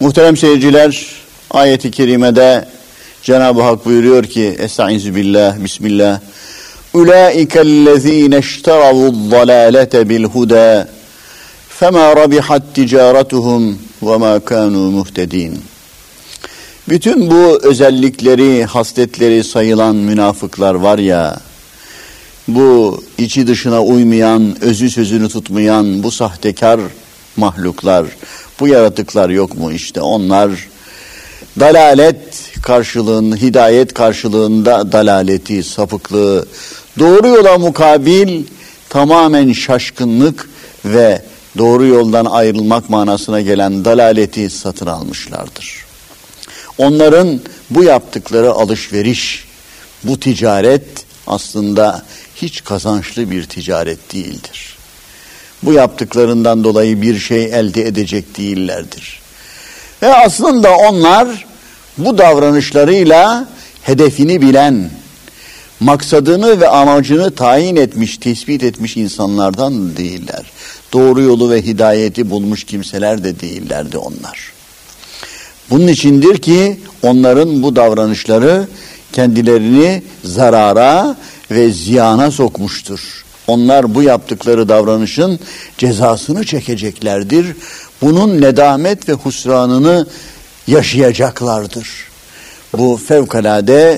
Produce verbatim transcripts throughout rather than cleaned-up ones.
Muhterem seyirciler, ayet-i kerimede Cenab-ı Hak buyuruyor ki Estaizu billah, bismillah. Ulaikellezine işteravu'd-dalalete bil-huda fema rabihat ticaretuhum ve ma kanu muhtedin. Bütün bu özellikleri, hasletleri sayılan münafıklar var ya, bu içi dışına uymayan, özü sözünü tutmayan bu sahtekar mahluklar, bu yaratıklar yok mu? İşte onlar dalalet karşılığında, hidayet karşılığında dalaleti, sapıklığı, doğru yola mukabil tamamen şaşkınlık ve doğru yoldan ayrılmak manasına gelen dalaleti satın almışlardır. Onların bu yaptıkları alışveriş, bu ticaret aslında hiç kazançlı bir ticaret değildir. Bu yaptıklarından dolayı bir şey elde edecek değillerdir. Ve aslında onlar bu davranışlarıyla hedefini bilen, maksadını ve amacını tayin etmiş, tespit etmiş insanlardan değiller. Doğru yolu ve hidayeti bulmuş kimseler de değillerdi onlar. Bunun içindir ki onların bu davranışları kendilerini zarara ve ziyana sokmuştur. Onlar bu yaptıkları davranışın cezasını çekeceklerdir. Bunun nedamet ve husranını yaşayacaklardır. Bu fevkalade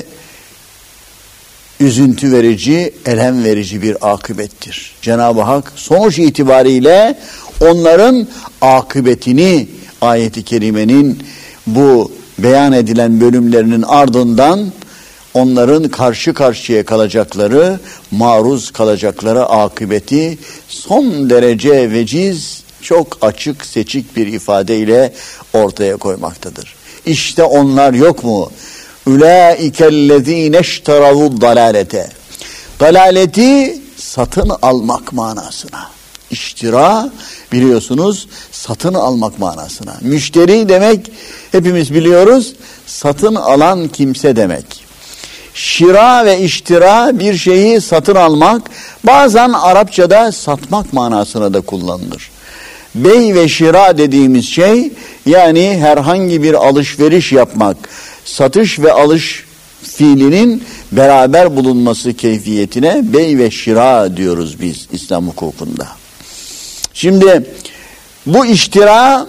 üzüntü verici, elem verici bir akıbettir. Cenab-ı Hak sonuç itibariyle onların akıbetini ayet-i kerimenin bu beyan edilen bölümlerinin ardından onların karşı karşıya kalacakları, maruz kalacakları akıbeti son derece veciz, çok açık, seçik bir ifadeyle ortaya koymaktadır. İşte onlar yok mu? Ulaikellezine işteravu'd-dalalete. Dalaleti satın almak manasına. İştira biliyorsunuz satın almak manasına. Müşteri demek hepimiz biliyoruz, satın alan kimse demek. Şira ve iştira bir şeyi satın almak, bazen Arapçada satmak manasına da kullanılır. Bey ve şira dediğimiz şey, yani herhangi bir alışveriş yapmak, satış ve alış fiilinin beraber bulunması keyfiyetine bey ve şira diyoruz biz İslam hukukunda. Şimdi bu iştira,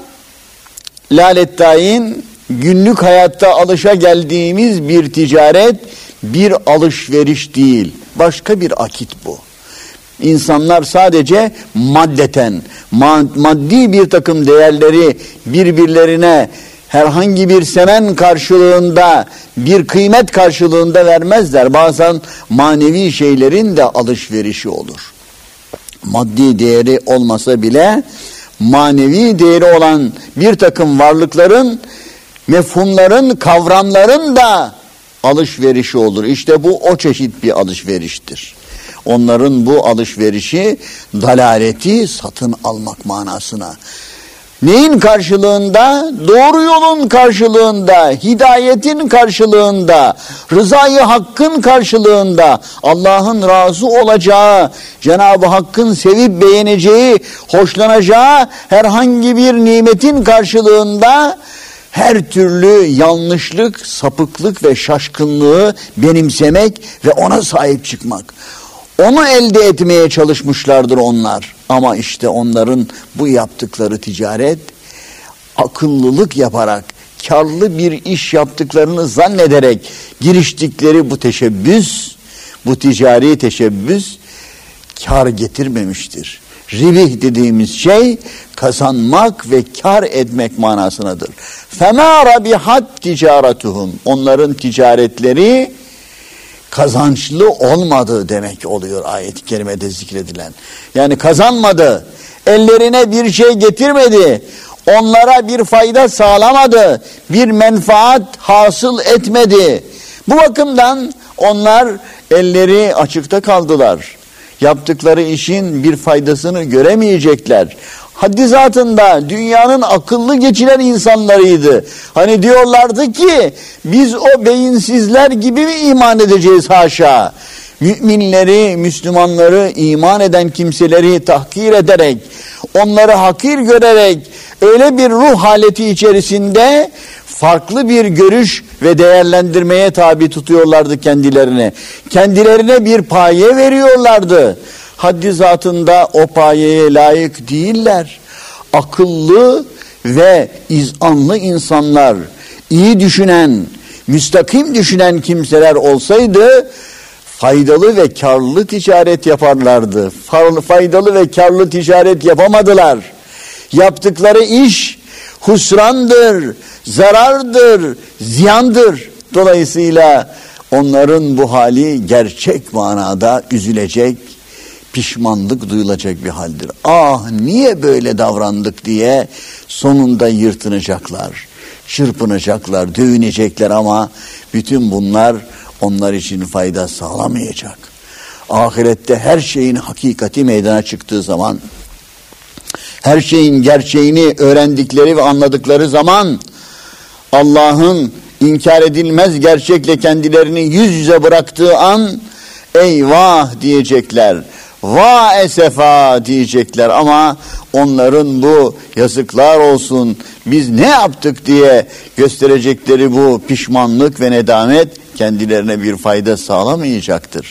lalettayin, günlük hayatta alışa geldiğimiz bir ticaret, bir alışveriş değil. Başka bir akit bu. İnsanlar sadece maddeten, maddi bir takım değerleri birbirlerine herhangi bir semen karşılığında, bir kıymet karşılığında vermezler. Bazen manevi şeylerin de alışverişi olur. Maddi değeri olmasa bile manevi değeri olan bir takım varlıkların, mefhumların, kavramların da alışverişi olur. İşte bu o çeşit bir alışveriştir. Onların bu alışverişi dalaleti satın almak manasına. Neyin karşılığında? Doğru yolun karşılığında, hidayetin karşılığında, rızayı hakkın karşılığında, Allah'ın razı olacağı, Cenab-ı Hakk'ın sevip beğeneceği, hoşlanacağı herhangi bir nimetin karşılığında her türlü yanlışlık, sapıklık ve şaşkınlığı benimsemek ve ona sahip çıkmak. Onu elde etmeye çalışmışlardır onlar. Ama işte onların bu yaptıkları ticaret, akıllılık yaparak, karlı bir iş yaptıklarını zannederek giriştikleri bu teşebbüs, bu ticari teşebbüs kar getirmemiştir. Ribih dediğimiz şey kazanmak ve kar etmek manasınadır. Fema rabihat ticaretuhum. Onların ticaretleri kazançlı olmadı demek oluyor ayet-i kerimede zikredilen. Yani kazanmadı, ellerine bir şey getirmedi, onlara bir fayda sağlamadı, bir menfaat hasıl etmedi. Bu bakımdan onlar elleri açıkta kaldılar. Yaptıkları işin bir faydasını göremeyecekler. Haddi zatında dünyanın akıllı geçinen insanlarıydı. Hani diyorlardı ki biz o beyinsizler gibi mi iman edeceğiz haşa? Müminleri, Müslümanları, iman eden kimseleri tahkir ederek onları hakir görerek öyle bir ruh haleti içerisinde farklı bir görüş ve değerlendirmeye tabi tutuyorlardı kendilerine. Kendilerine bir paye veriyorlardı. Haddi zatında o payeye layık değiller. Akıllı ve izanlı insanlar, iyi düşünen, müstakim düşünen kimseler olsaydı faydalı ve karlı ticaret yaparlardı. Faydalı ve karlı ticaret yapamadılar. Yaptıkları iş husrandır, zarardır, ziyandır. Dolayısıyla onların bu hali gerçek manada üzülecek, pişmanlık duyulacak bir haldir. Ah niye böyle davrandık diye sonunda yırtınacaklar, çırpınacaklar, dövünecekler ama bütün bunlar onlar için fayda sağlamayacak. Ahirette her şeyin hakikati meydana çıktığı zaman, her şeyin gerçeğini öğrendikleri ve anladıkları zaman Allah'ın inkar edilmez gerçekle kendilerini yüz yüze bıraktığı an eyvah diyecekler. Va esefa diyecekler ama onların bu yazıklar olsun biz ne yaptık diye gösterecekleri bu pişmanlık ve nedamet kendilerine bir fayda sağlamayacaktır.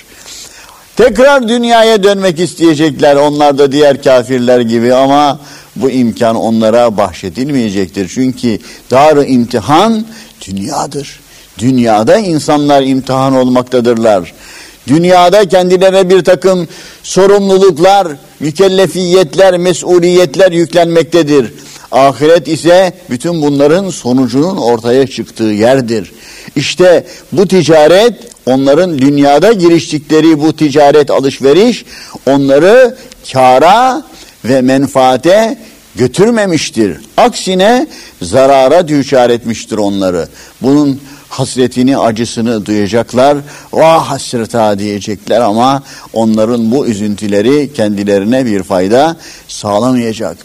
Tekrar dünyaya dönmek isteyecekler onlar da diğer kafirler gibi ama bu imkan onlara bahşedilmeyecektir. Çünkü dar-ı imtihan dünyadır. Dünyada insanlar imtihan olmaktadırlar. Dünyada kendilerine bir takım sorumluluklar, mükellefiyetler, mesuliyetler yüklenmektedir. Ahiret ise bütün bunların sonucunun ortaya çıktığı yerdir. İşte bu ticaret, onların dünyada giriştikleri bu ticaret alışveriş, onları kâra ve menfaate götürmemiştir. Aksine zarara düçar etmiştir onları. Bunun hasretini, acısını duyacaklar. Vah hasreta diyecekler ama onların bu üzüntüleri kendilerine bir fayda sağlamayacak.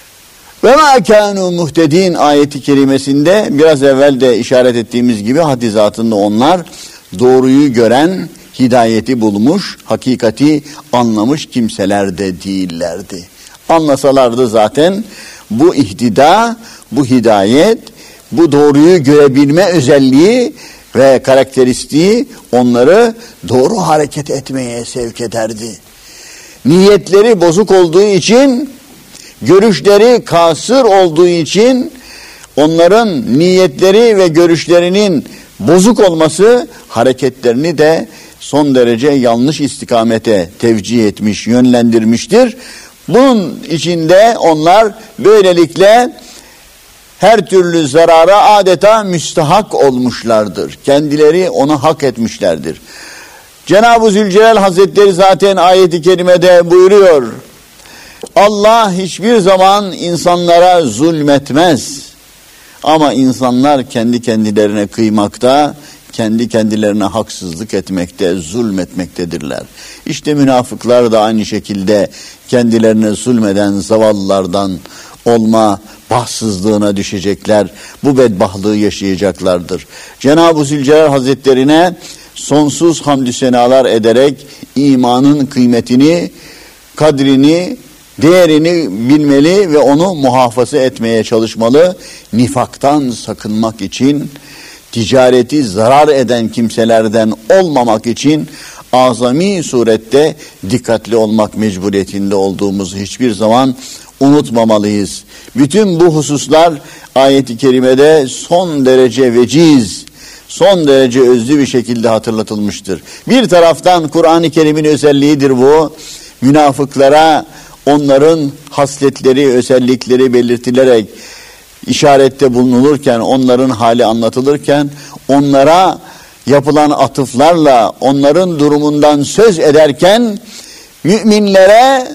Ve mâ kânû muhtedîn ayeti kerimesinde biraz evvel de işaret ettiğimiz gibi haddi zatında onlar doğruyu gören, hidayeti bulmuş, hakikati anlamış kimseler de değillerdi. Anlasalardı zaten bu ihtida, bu hidayet, bu doğruyu görebilme özelliği ve karakteristiği onları doğru hareket etmeye sevk ederdi. Niyetleri bozuk olduğu için, görüşleri kasır olduğu için onların niyetleri ve görüşlerinin bozuk olması hareketlerini de son derece yanlış istikamete tevcih etmiş, yönlendirmiştir. Bunun içinde onlar böylelikle her türlü zarara adeta müstahak olmuşlardır. Kendileri onu hak etmişlerdir. Cenab-ı Zülcelal Hazretleri zaten ayet-i kerimede buyuruyor. Allah hiçbir zaman insanlara zulmetmez. Ama insanlar kendi kendilerine kıymakta, kendi kendilerine haksızlık etmekte, zulmetmektedirler. İşte münafıklar da aynı şekilde kendilerine zulmeden zavallılardan olma bahtsızlığına düşecekler. Bu bedbahtlığı yaşayacaklardır. Cenab-ı Zülcelal Hazretlerine sonsuz hamdü senalar ederek imanın kıymetini, kadrini, değerini bilmeli ve onu muhafaza etmeye çalışmalı. Nifaktan sakınmak için, ticareti zarar eden kimselerden olmamak için azami surette dikkatli olmak mecburiyetinde olduğumuzu hiçbir zaman unutmamalıyız. Bütün bu hususlar ayet-i kerimede son derece veciz, son derece özlü bir şekilde hatırlatılmıştır. Bir taraftan Kur'an-ı Kerim'in özelliğidir bu. Münafıklara onların hasletleri, özellikleri belirtilerek işarette bulunulurken, onların hali anlatılırken, onlara yapılan atıflarla onların durumundan söz ederken müminlere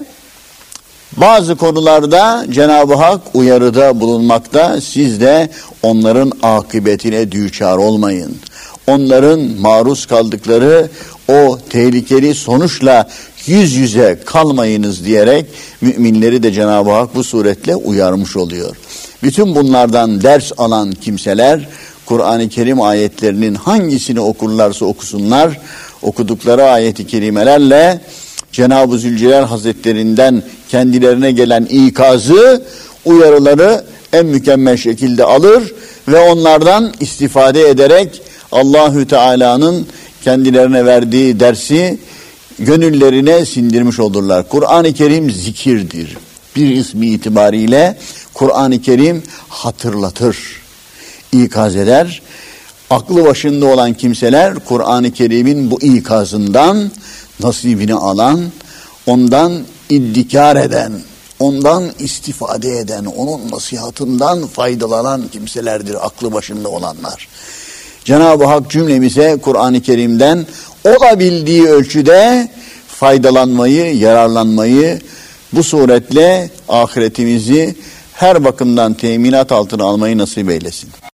bazı konularda Cenab-ı Hak uyarıda bulunmakta. Siz de onların akıbetine düçar olmayın. Onların maruz kaldıkları o tehlikeli sonuçla yüz yüze kalmayınız diyerek müminleri de Cenab-ı Hak bu suretle uyarmış oluyor. Bütün bunlardan ders alan kimseler Kur'an-ı Kerim ayetlerinin hangisini okurlarsa okusunlar, okudukları ayet-i kerimelerle Cenab-ı Zülcelal Hazretlerinden kendilerine gelen ikazı, uyarıları en mükemmel şekilde alır ve onlardan istifade ederek Allahü Teala'nın kendilerine verdiği dersi gönüllerine sindirmiş olurlar. Kur'an-ı Kerim zikirdir. Bir ismi itibariyle Kur'an-ı Kerim hatırlatır, ikaz eder. Aklı başında olan kimseler Kur'an-ı Kerim'in bu ikazından nasibini alan, ondan iddikar eden, ondan istifade eden, onun nasihatından faydalanan kimselerdir aklı başında olanlar. Cenab-ı Hak cümlemize Kur'an-ı Kerim'den olabildiği ölçüde faydalanmayı, yararlanmayı, bu suretle ahiretimizi her bakımdan teminat altına almayı nasip eylesin.